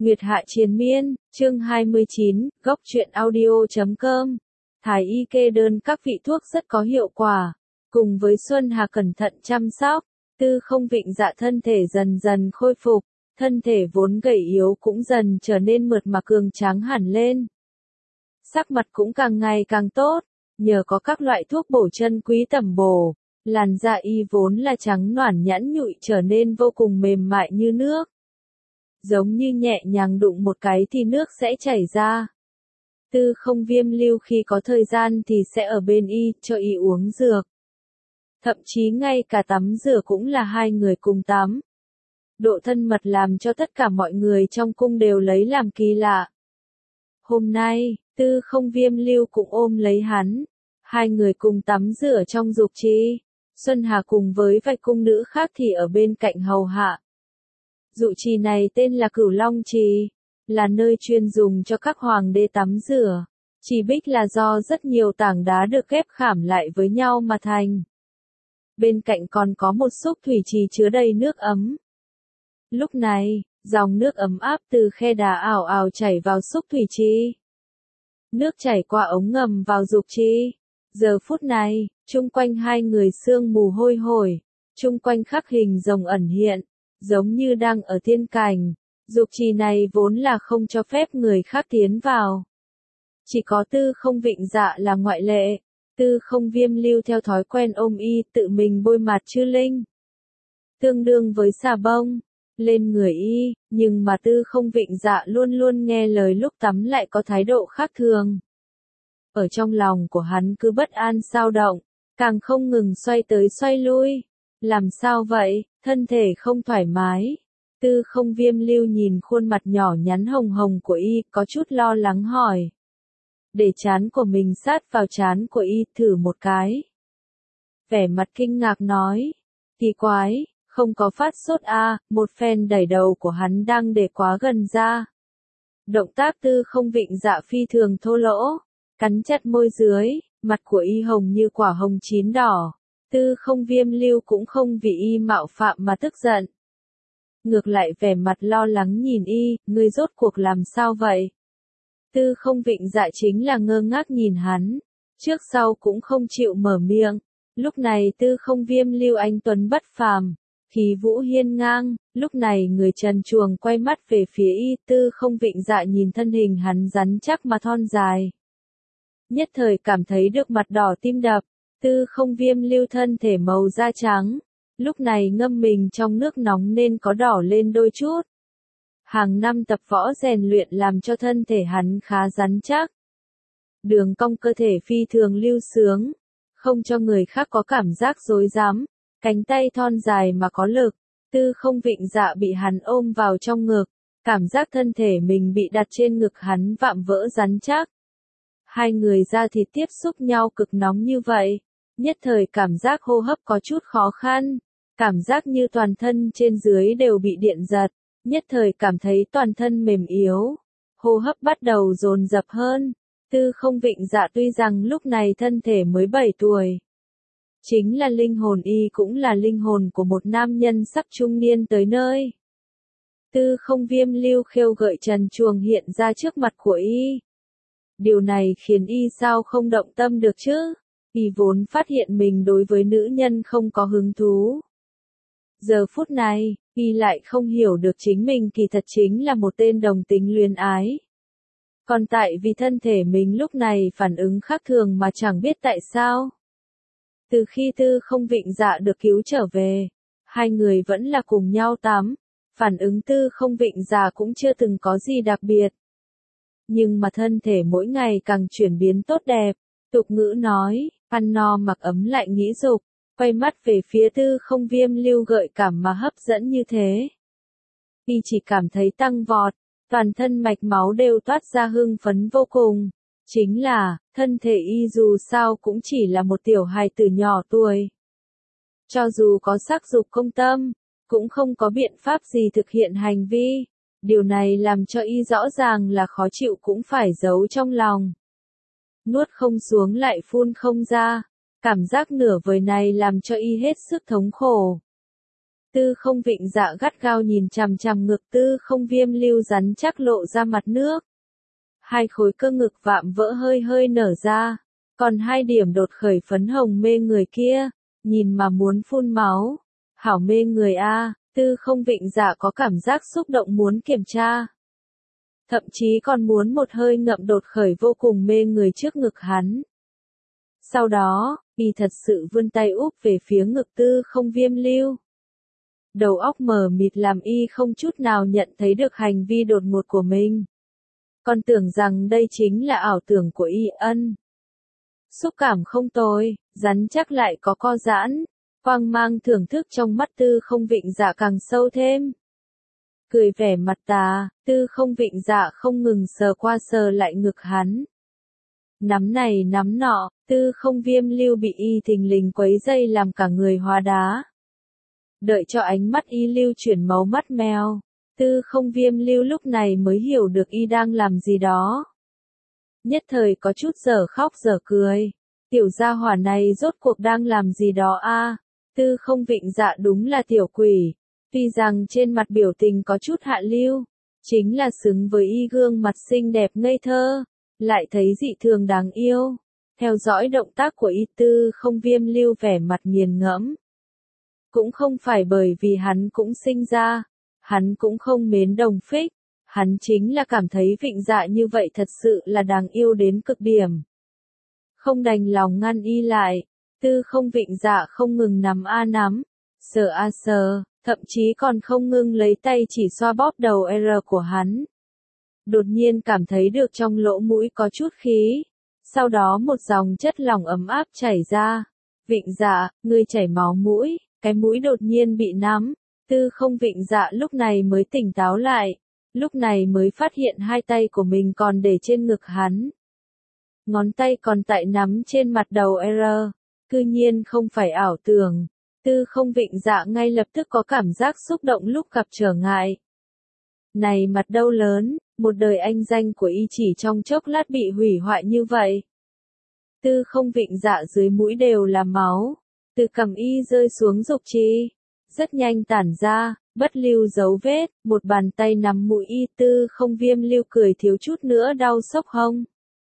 Nguyệt Hạ Triền Miên, chương 29, góc truyện audio.com. Thái y kê đơn các vị thuốc rất có hiệu quả. Cùng với Xuân Hà cẩn thận chăm sóc, Tư Không Vịnh Dạ thân thể dần dần khôi phục, thân thể vốn gầy yếu cũng dần trở nên mượt mà cường tráng hẳn lên. Sắc mặt cũng càng ngày càng tốt, nhờ có các loại thuốc bổ chân quý tẩm bổ, làn da y vốn là trắng nõn nhẵn nhụi trở nên vô cùng mềm mại như nước. Giống như nhẹ nhàng đụng một cái thì nước sẽ chảy ra. Tư Không Viêm Lưu khi có thời gian thì sẽ ở bên y, cho y uống dược. Thậm chí ngay cả tắm rửa cũng là hai người cùng tắm. Độ thân mật làm cho tất cả mọi người trong cung đều lấy làm kỳ lạ. Hôm nay, Tư Không Viêm Lưu cũng ôm lấy hắn. Hai người cùng tắm rửa trong dục trì. Xuân Hà cùng với vài cung nữ khác thì ở bên cạnh hầu hạ. Dụ trì này tên là Cửu Long Trì, là nơi chuyên dùng cho các hoàng đế tắm rửa. Trì bích là do rất nhiều tảng đá được ghép khảm lại với nhau mà thành. Bên cạnh còn có một xúc thủy trì chứa đầy nước ấm. Lúc này, dòng nước ấm áp từ khe đá ảo ảo chảy vào xúc thủy trì. Nước chảy qua ống ngầm vào dục trì. Giờ phút này, chung quanh hai người sương mù hôi hổi, chung quanh khắc hình rồng ẩn hiện, giống như đang ở thiên cảnh. Dục trì này vốn là không cho phép người khác tiến vào. Chỉ có Tư Không Vịnh Dạ là ngoại lệ. Tư Không Viêm Lưu theo thói quen ôm y tự mình bôi mặt chư linh. Tương đương với xà bông lên người y, nhưng mà Tư Không Vịnh Dạ luôn luôn nghe lời lúc tắm lại có thái độ khác thường. Ở trong lòng của hắn cứ bất an xao động, càng không ngừng xoay tới xoay lui. Làm sao vậy, thân thể không thoải mái. Tư Không Viêm Lưu nhìn khuôn mặt nhỏ nhắn hồng hồng của y, có chút lo lắng hỏi. Để trán của mình sát vào trán của y thử một cái. Vẻ mặt kinh ngạc nói. Kỳ quái, không có phát sốt à, một phen đẩy đầu của hắn đang để quá gần ra. Động tác Tư Không Vịnh Dạ phi thường thô lỗ, cắn chặt môi dưới, mặt của y hồng như quả hồng chín đỏ. Tư Không Viêm Lưu cũng không vì y mạo phạm mà tức giận. Ngược lại vẻ mặt lo lắng nhìn y, ngươi rốt cuộc làm sao vậy? Tư Không Vịnh Dạ chính là ngơ ngác nhìn hắn, trước sau cũng không chịu mở miệng. Lúc này Tư Không Viêm Lưu anh tuấn bất phàm, khí vũ hiên ngang, lúc này người trần truồng quay mắt về phía y, Tư Không Vịnh Dạ nhìn thân hình hắn rắn chắc mà thon dài. Nhất thời cảm thấy được mặt đỏ tim đập. Tư Không Viêm Lưu thân thể màu da trắng, lúc này ngâm mình trong nước nóng nên có đỏ lên đôi chút. Hàng năm tập võ rèn luyện làm cho thân thể hắn khá rắn chắc. Đường cong cơ thể phi thường lưu sướng, không cho người khác có cảm giác rối rắm, cánh tay thon dài mà có lực. Tư Không Vịnh Dạ bị hắn ôm vào trong ngực, cảm giác thân thể mình bị đặt trên ngực hắn vạm vỡ rắn chắc. Hai người da thịt tiếp xúc nhau cực nóng như vậy. Nhất thời cảm giác hô hấp có chút khó khăn, cảm giác như toàn thân trên dưới đều bị điện giật, nhất thời cảm thấy toàn thân mềm yếu, hô hấp bắt đầu dồn dập hơn. Tư Không Vịnh Dạ tuy rằng lúc này thân thể mới 7 tuổi, chính là linh hồn y cũng là linh hồn của một nam nhân sắp trung niên tới nơi. Tư Không Viêm Lưu khêu gợi trần truồng hiện ra trước mặt của y. Điều này khiến y sao không động tâm được chứ? Y vốn phát hiện mình đối với nữ nhân không có hứng thú. Giờ phút này, y lại không hiểu được chính mình kỳ thật chính là một tên đồng tính luyến ái. Còn tại vì thân thể mình lúc này phản ứng khác thường mà chẳng biết tại sao. Từ khi Tư Không Vịnh Dạ được cứu trở về, hai người vẫn là cùng nhau tắm, phản ứng Tư Không Vịnh Dạ cũng chưa từng có gì đặc biệt. Nhưng mà thân thể mỗi ngày càng chuyển biến tốt đẹp, tục ngữ nói, ăn no mặc ấm lại nghĩ dục, quay mắt về phía Tư Không Viêm Lưu gợi cảm mà hấp dẫn như thế. Y chỉ cảm thấy tăng vọt, toàn thân mạch máu đều toát ra hưng phấn vô cùng. Chính là, thân thể y dù sao cũng chỉ là một tiểu hài tử nhỏ tuổi. Cho dù có sắc dục công tâm, cũng không có biện pháp gì thực hiện hành vi. Điều này làm cho y rõ ràng là khó chịu cũng phải giấu trong lòng. Nuốt không xuống lại phun không ra. Cảm giác nửa vời này làm cho y hết sức thống khổ. Tư không vịnh dạ gắt gao nhìn chằm chằm ngực Tư không Viêm Lưu rắn chắc lộ ra mặt nước. Hai khối cơ ngực vạm vỡ hơi hơi nở ra, còn hai điểm đột khởi phấn hồng mê người kia, nhìn mà muốn phun máu. Hảo mê người a, Tư không vịnh dạ có cảm giác xúc động muốn kiểm tra. Thậm chí còn muốn một hơi ngậm đột khởi vô cùng mê người trước ngực hắn. Sau đó, y thật sự vươn tay úp về phía ngực Tư không Viêm Lưu. Đầu óc mờ mịt làm y không chút nào nhận thấy được hành vi đột ngột của mình. Còn tưởng rằng đây chính là ảo tưởng của y ân. Xúc cảm không tồi, rắn chắc lại có co giãn, quang mang thưởng thức trong mắt Tư không vịnh dạ càng sâu thêm. Cười vẻ mặt tà, Tư không vịnh dạ không ngừng sờ qua sờ lại ngực hắn. Nắm này nắm nọ, Tư không Viêm Lưu bị y thình lình quấy dây làm cả người hóa đá. Đợi cho ánh mắt y lưu chuyển máu mắt mèo, Tư không Viêm Lưu lúc này mới hiểu được y đang làm gì đó. Nhất thời có chút dở khóc dở cười. Tiểu gia hỏa này rốt cuộc đang làm gì đó a? Tư không vịnh dạ đúng là tiểu quỷ. Tuy rằng trên mặt biểu tình có chút hạ lưu, chính là xứng với y gương mặt xinh đẹp ngây thơ, lại thấy dị thường đáng yêu. Theo dõi động tác của y Tư không Viêm Lưu vẻ mặt nghiền ngẫm. Cũng không phải bởi vì hắn cũng sinh ra, hắn cũng không mến Đồng Phích, hắn chính là cảm thấy vịnh dạ như vậy thật sự là đáng yêu đến cực điểm. Không đành lòng ngăn y lại, Tư không vịnh dạ không ngừng nắm a nắm, sờ a sờ, thậm chí còn không ngừng lấy tay chỉ xoa bóp đầu R của hắn. Đột nhiên cảm thấy được trong lỗ mũi có chút khí, sau đó một dòng chất lỏng ấm áp chảy ra. Vịnh dạ, ngươi chảy máu mũi, cái mũi đột nhiên bị nắm. Tư không vịnh dạ lúc này mới tỉnh táo lại, lúc này mới phát hiện hai tay của mình còn để trên ngực hắn. Ngón tay còn tại nắm trên mặt đầu R, cư nhiên không phải ảo tưởng. Tư không vịnh dạ ngay lập tức có cảm giác xúc động lúc gặp trở ngại. Này mặt đâu lớn, một đời anh danh của y chỉ trong chốc lát bị hủy hoại như vậy. Tư không vịnh dạ dưới mũi đều là máu, từ cằm y rơi xuống dục trì, rất nhanh tản ra, bất lưu dấu vết, một bàn tay nắm mũi y. Tư không Viêm Lưu cười thiếu chút nữa đau sốc hông.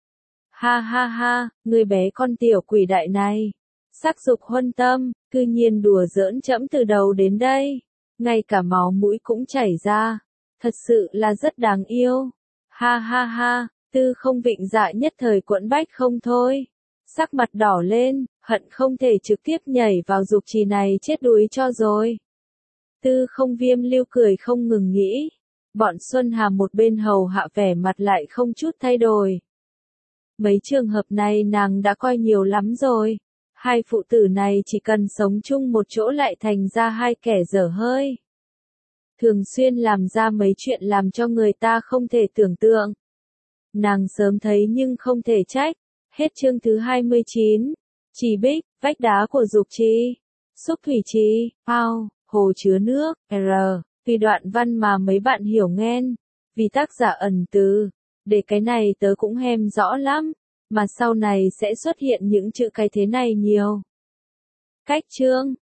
Ha ha ha, người bé con tiểu quỷ đại này, sắc dục huân tâm, cư nhiên đùa giỡn trẫm từ đầu đến đây, ngay cả máu mũi cũng chảy ra, thật sự là rất đáng yêu. Ha ha ha, Tư không vịnh dạ nhất thời quẫn bách không thôi, sắc mặt đỏ lên, hận không thể trực tiếp nhảy vào dục trì này chết đuối cho rồi. Tư không Viêm Lưu cười không ngừng nghĩ, bọn Xuân Hà một bên hầu hạ vẻ mặt lại không chút thay đổi. Mấy trường hợp này nàng đã coi nhiều lắm rồi. Hai phụ tử này chỉ cần sống chung một chỗ lại thành ra hai kẻ dở hơi. Thường xuyên làm ra mấy chuyện làm cho người ta không thể tưởng tượng. Nàng sớm thấy nhưng không thể trách. Hết chương thứ 29. Trì Bích, vách đá của dục trì. Xúc thủy trì, ao, hồ chứa nước, R. Vì đoạn văn mà mấy bạn hiểu nghen. Vì tác giả ẩn từ. Để cái này tớ cũng hem rõ lắm. Mà sau này sẽ xuất hiện những chữ cái thế này nhiều. Cách chương